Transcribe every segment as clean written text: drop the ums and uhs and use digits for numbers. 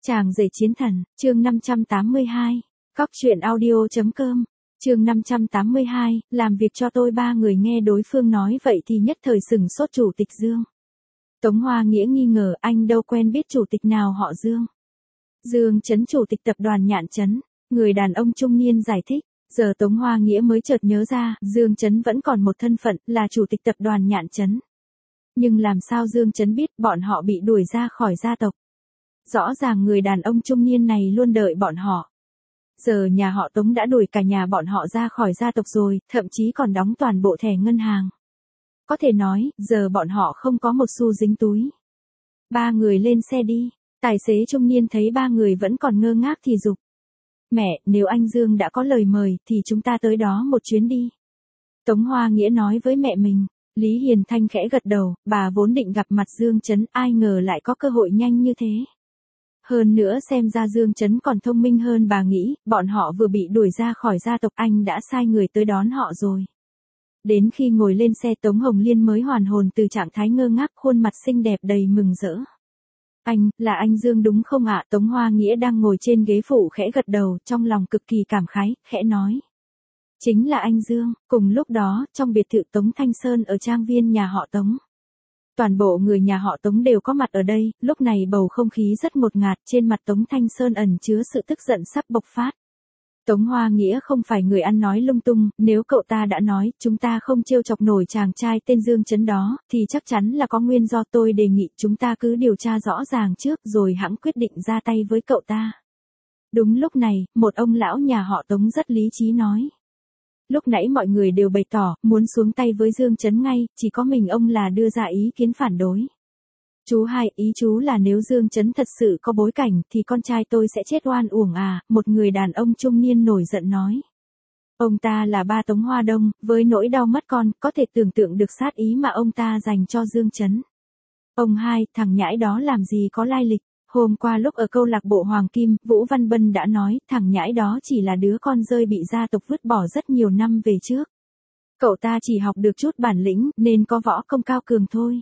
Chàng rể chiến thần, chương 582. Cóc truyện audio.com. Chương 582, làm việc cho tôi. Ba người nghe đối phương nói vậy thì nhất thời sửng sốt. Chủ tịch Dương. Tống Hoa Nghĩa nghi ngờ, anh đâu quen biết chủ tịch nào họ Dương. Dương Chấn, chủ tịch tập đoàn Nhạn Chấn. Người đàn ông trung niên giải thích. Giờ Tống Hoa Nghĩa mới chợt nhớ ra, Dương Chấn vẫn còn một thân phận là chủ tịch tập đoàn Nhạn Chấn. Nhưng làm sao Dương Chấn biết bọn họ bị đuổi ra khỏi gia tộc? Rõ ràng người đàn ông trung niên này luôn đợi bọn họ. Giờ nhà họ Tống đã đuổi cả nhà bọn họ ra khỏi gia tộc rồi, thậm chí còn đóng toàn bộ thẻ ngân hàng. Có thể nói, giờ bọn họ không có một xu dính túi. Ba người lên xe đi. Tài xế trung niên thấy ba người vẫn còn ngơ ngác thì giục. Mẹ, nếu anh Dương đã có lời mời thì chúng ta tới đó một chuyến đi. Tống Hoa Nghĩa nói với mẹ mình. Lý Hiền Thanh khẽ gật đầu, bà vốn định gặp mặt Dương Chấn, ai ngờ lại có cơ hội nhanh như thế. Hơn nữa xem ra Dương Chấn còn thông minh hơn bà nghĩ, bọn họ vừa bị đuổi ra khỏi gia tộc, anh đã sai người tới đón họ rồi. Đến khi ngồi lên xe, Tống Hồng Liên mới hoàn hồn từ trạng thái ngơ ngác, khuôn mặt xinh đẹp đầy mừng rỡ. Anh, là anh Dương đúng không ạ? Tống Hoa Nghĩa đang ngồi trên ghế phụ khẽ gật đầu, trong lòng cực kỳ cảm khái, khẽ nói. Chính là anh Dương. Cùng lúc đó, trong biệt thự Tống Thanh Sơn ở trang viên nhà họ Tống. Toàn bộ người nhà họ Tống đều có mặt ở đây, lúc này bầu không khí rất ngột ngạt, trên mặt Tống Thanh Sơn ẩn chứa sự tức giận sắp bộc phát. Tống Hoa Nghĩa không phải người ăn nói lung tung, nếu cậu ta đã nói, chúng ta không trêu chọc nổi chàng trai tên Dương Chấn đó, thì chắc chắn là có nguyên do. Tôi đề nghị chúng ta cứ điều tra rõ ràng trước rồi hẵng quyết định ra tay với cậu ta. Đúng lúc này, một ông lão nhà họ Tống rất lý trí nói. Lúc nãy mọi người đều bày tỏ, muốn xuống tay với Dương Chấn ngay, chỉ có mình ông là đưa ra ý kiến phản đối. Chú hai, ý chú là nếu Dương Chấn thật sự có bối cảnh, thì con trai tôi sẽ chết oan uổng à, một người đàn ông trung niên nổi giận nói. Ông ta là ba Tống Hoa Đông, với nỗi đau mất con, có thể tưởng tượng được sát ý mà ông ta dành cho Dương Chấn. Ông hai, thằng nhãi đó làm gì có lai lịch. Hôm qua lúc ở câu lạc bộ Hoàng Kim, Vũ Văn Bân đã nói, thằng nhãi đó chỉ là đứa con rơi bị gia tộc vứt bỏ rất nhiều năm về trước. Cậu ta chỉ học được chút bản lĩnh, nên có võ công cao cường thôi.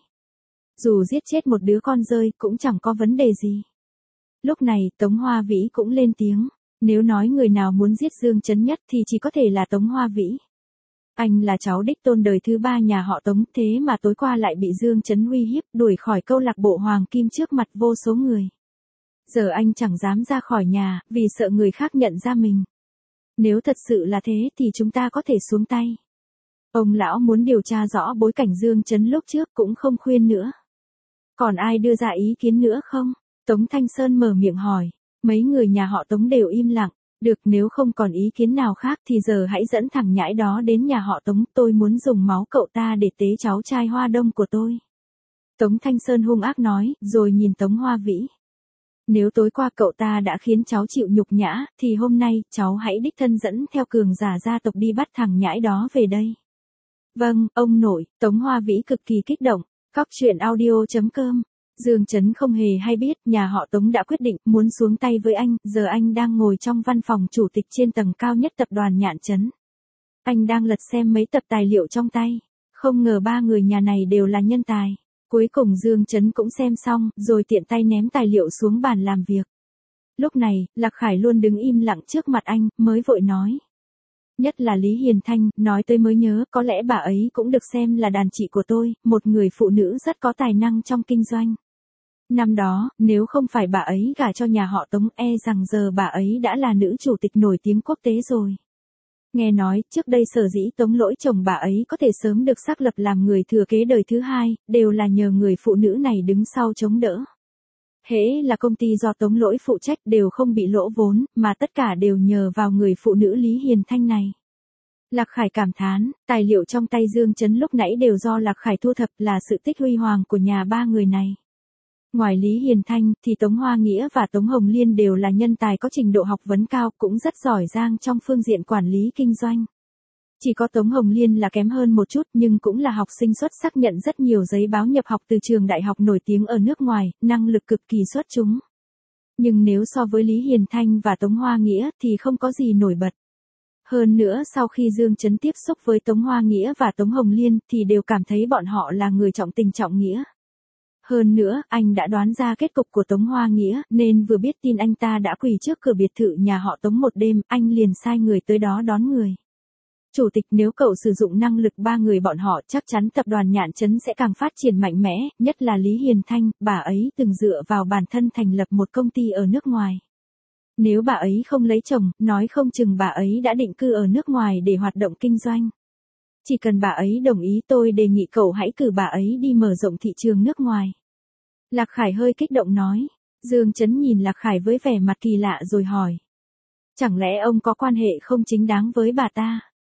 Dù giết chết một đứa con rơi, cũng chẳng có vấn đề gì. Lúc này, Tống Hoa Vĩ cũng lên tiếng. Nếu nói người nào muốn giết Dương Chấn nhất thì chỉ có thể là Tống Hoa Vĩ. Anh là cháu đích tôn đời thứ ba nhà họ Tống, thế mà tối qua lại bị Dương Chấn uy hiếp, đuổi khỏi câu lạc bộ Hoàng Kim trước mặt vô số người. Giờ anh chẳng dám ra khỏi nhà, vì sợ người khác nhận ra mình. Nếu thật sự là thế thì chúng ta có thể xuống tay. Ông lão muốn điều tra rõ bối cảnh Dương Chấn lúc trước cũng không khuyên nữa. Còn ai đưa ra ý kiến nữa không? Tống Thanh Sơn mở miệng hỏi. Mấy người nhà họ Tống đều im lặng. Được, nếu không còn ý kiến nào khác thì giờ hãy dẫn thằng nhãi đó đến nhà họ Tống. Tôi muốn dùng máu cậu ta để tế cháu trai Hoa Đông của tôi. Tống Thanh Sơn hung ác nói, rồi nhìn Tống Hoa Vĩ. Nếu tối qua cậu ta đã khiến cháu chịu nhục nhã, thì hôm nay, cháu hãy đích thân dẫn theo cường giả gia tộc đi bắt thằng nhãi đó về đây. Vâng, ông nội. Tống Hoa Vĩ cực kỳ kích động. Cóc truyện audio.com. Dương Chấn không hề hay biết, nhà họ Tống đã quyết định muốn xuống tay với anh, giờ anh đang ngồi trong văn phòng chủ tịch trên tầng cao nhất tập đoàn Nhạn Chấn. Anh đang lật xem mấy tập tài liệu trong tay. Không ngờ ba người nhà này đều là nhân tài. Cuối cùng Dương Chấn cũng xem xong, rồi tiện tay ném tài liệu xuống bàn làm việc. Lúc này, Lạc Khải luôn đứng im lặng trước mặt anh, mới vội nói. Nhất là Lý Hiền Thanh, nói tới mới nhớ, có lẽ bà ấy cũng được xem là đàn chị của tôi, một người phụ nữ rất có tài năng trong kinh doanh. Năm đó, nếu không phải bà ấy gả cho nhà họ Tống, rằng giờ bà ấy đã là nữ chủ tịch nổi tiếng quốc tế rồi. Nghe nói, trước đây sở dĩ Tống Lỗi chồng bà ấy có thể sớm được xác lập làm người thừa kế đời thứ hai, đều là nhờ người phụ nữ này đứng sau chống đỡ. Hễ là công ty do Tống Lỗi phụ trách đều không bị lỗ vốn, mà tất cả đều nhờ vào người phụ nữ Lý Hiền Thanh này. Lạc Khải cảm thán, tài liệu trong tay Dương Chấn lúc nãy đều do Lạc Khải thu thập, là sự tích huy hoàng của nhà ba người này. Ngoài Lý Hiền Thanh, thì Tống Hoa Nghĩa và Tống Hồng Liên đều là nhân tài có trình độ học vấn cao, cũng rất giỏi giang trong phương diện quản lý kinh doanh. Chỉ có Tống Hồng Liên là kém hơn một chút, nhưng cũng là học sinh xuất sắc, nhận rất nhiều giấy báo nhập học từ trường đại học nổi tiếng ở nước ngoài, năng lực cực kỳ xuất chúng. Nhưng nếu so với Lý Hiền Thanh và Tống Hoa Nghĩa thì không có gì nổi bật. Hơn nữa sau khi Dương Chấn tiếp xúc với Tống Hoa Nghĩa và Tống Hồng Liên thì đều cảm thấy bọn họ là người trọng tình trọng nghĩa. Hơn nữa, anh đã đoán ra kết cục của Tống Hoa Nghĩa, nên vừa biết tin anh ta đã quỳ trước cửa biệt thự nhà họ Tống một đêm, anh liền sai người tới đó đón người. Chủ tịch, nếu cậu sử dụng năng lực ba người bọn họ chắc chắn tập đoàn Nhạn Trấn sẽ càng phát triển mạnh mẽ, nhất là Lý Hiền Thanh, bà ấy từng dựa vào bản thân thành lập một công ty ở nước ngoài. Nếu bà ấy không lấy chồng, nói không chừng bà ấy đã định cư ở nước ngoài để hoạt động kinh doanh. Chỉ cần bà ấy đồng ý tôi đề nghị cậu hãy cử bà ấy đi mở rộng thị trường nước ngoài. Lạc Khải hơi kích động nói. Dương Chấn nhìn Lạc Khải với vẻ mặt kỳ lạ rồi hỏi. Chẳng lẽ ông có quan hệ không chính đáng với bà ta?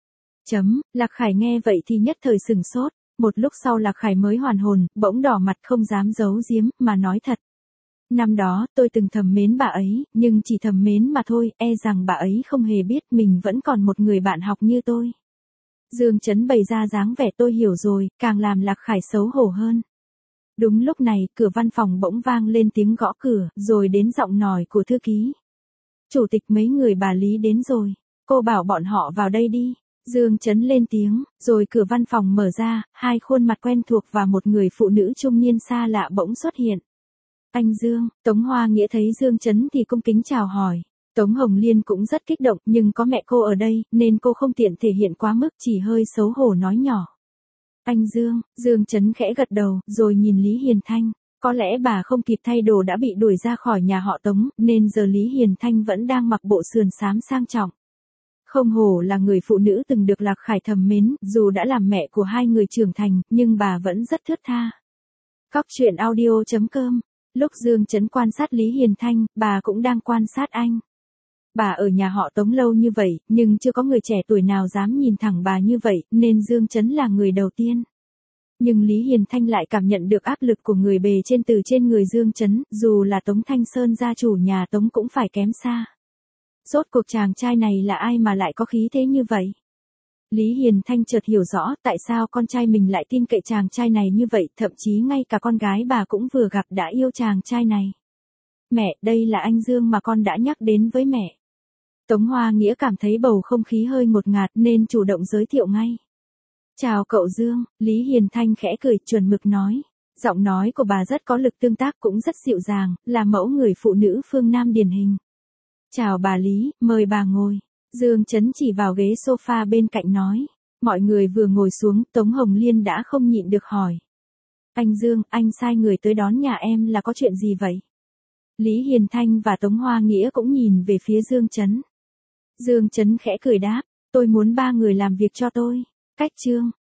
Lạc Khải nghe vậy thì nhất thời sừng sốt. Một lúc sau Lạc Khải mới hoàn hồn, bỗng đỏ mặt không dám giấu giếm, mà nói thật. Năm đó, tôi từng thầm mến bà ấy, nhưng chỉ thầm mến mà thôi, e rằng bà ấy không hề biết mình vẫn còn một người bạn học như tôi. Dương Chấn bày ra dáng vẻ tôi hiểu rồi, càng làm Lạc Khải xấu hổ hơn. Đúng lúc này, cửa văn phòng bỗng vang lên tiếng gõ cửa, rồi đến giọng nói của thư ký. Chủ tịch, mấy người bà Lý đến rồi, cô bảo bọn họ vào đây đi. Dương Chấn lên tiếng, rồi cửa văn phòng mở ra, hai khuôn mặt quen thuộc và một người phụ nữ trung niên xa lạ bỗng xuất hiện. Anh Dương, Tống Hoa Nghĩa thấy Dương Chấn thì cung kính chào hỏi. Tống Hồng Liên cũng rất kích động, nhưng có mẹ cô ở đây, nên cô không tiện thể hiện quá mức, chỉ hơi xấu hổ nói nhỏ. Anh Dương, Dương Chấn khẽ gật đầu, rồi nhìn Lý Hiền Thanh. Có lẽ bà không kịp thay đồ đã bị đuổi ra khỏi nhà họ Tống, nên giờ Lý Hiền Thanh vẫn đang mặc bộ sườn xám sang trọng. Không hổ là người phụ nữ từng được Lạc Khải thầm mến, dù đã làm mẹ của hai người trưởng thành, nhưng bà vẫn rất thướt tha. Cóc truyện audio.com. Lúc Dương Chấn quan sát Lý Hiền Thanh, bà cũng đang quan sát anh. Bà ở nhà họ Tống lâu như vậy, nhưng chưa có người trẻ tuổi nào dám nhìn thẳng bà như vậy, nên Dương Chấn là người đầu tiên. Nhưng Lý Hiền Thanh lại cảm nhận được áp lực của người bề trên từ trên người Dương Chấn, dù là Tống Thanh Sơn gia chủ nhà Tống cũng phải kém xa. Rốt cuộc chàng trai này là ai mà lại có khí thế như vậy? Lý Hiền Thanh chợt hiểu rõ tại sao con trai mình lại tin cậy chàng trai này như vậy, thậm chí ngay cả con gái bà cũng vừa gặp đã yêu chàng trai này. Mẹ, đây là anh Dương mà con đã nhắc đến với mẹ. Tống Hoa Nghĩa cảm thấy bầu không khí hơi ngột ngạt nên chủ động giới thiệu ngay. Chào cậu Dương, Lý Hiền Thanh khẽ cười chuẩn mực nói. Giọng nói của bà rất có lực tương tác cũng rất dịu dàng, là mẫu người phụ nữ phương Nam điển hình. Chào bà Lý, mời bà ngồi. Dương Chấn chỉ vào ghế sofa bên cạnh nói. Mọi người vừa ngồi xuống, Tống Hồng Liên đã không nhịn được hỏi. Anh Dương, anh sai người tới đón nhà em là có chuyện gì vậy? Lý Hiền Thanh và Tống Hoa Nghĩa cũng nhìn về phía Dương Chấn. Dương Chấn khẽ cười đáp, tôi muốn ba người làm việc cho tôi. Cách chương.